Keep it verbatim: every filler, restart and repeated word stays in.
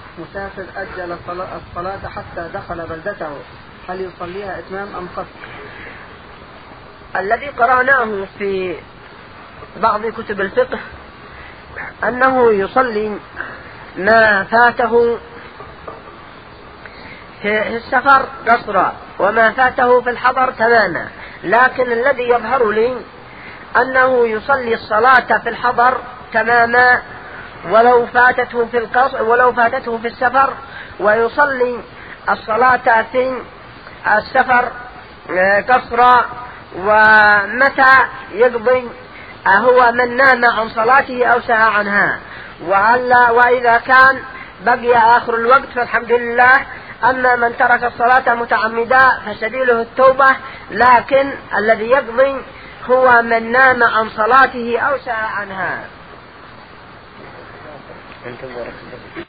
مسافر أجل الصلاة حتى دخل بلدته، هل يصليها إتمام أم قصر؟ الذي قرأناه في بعض كتب الفقه أنه يصلي ما فاته في السفر قصرا وما فاته في الحضر تماما، لكن الذي يظهر لي أنه يصلي الصلاة في الحضر تماما ولو فاتته في القصر ولو فاتته في السفر، ويصلي الصلاة في السفر قصرا. ومتى يقضي؟ هو من نام عن صلاته أو سهى عنها. وإذا كان بقي آخر الوقت فالحمد لله. أما من ترك الصلاة متعمدا فسبيله التوبة، لكن الذي يقضي هو من نام عن صلاته أو سهى عنها.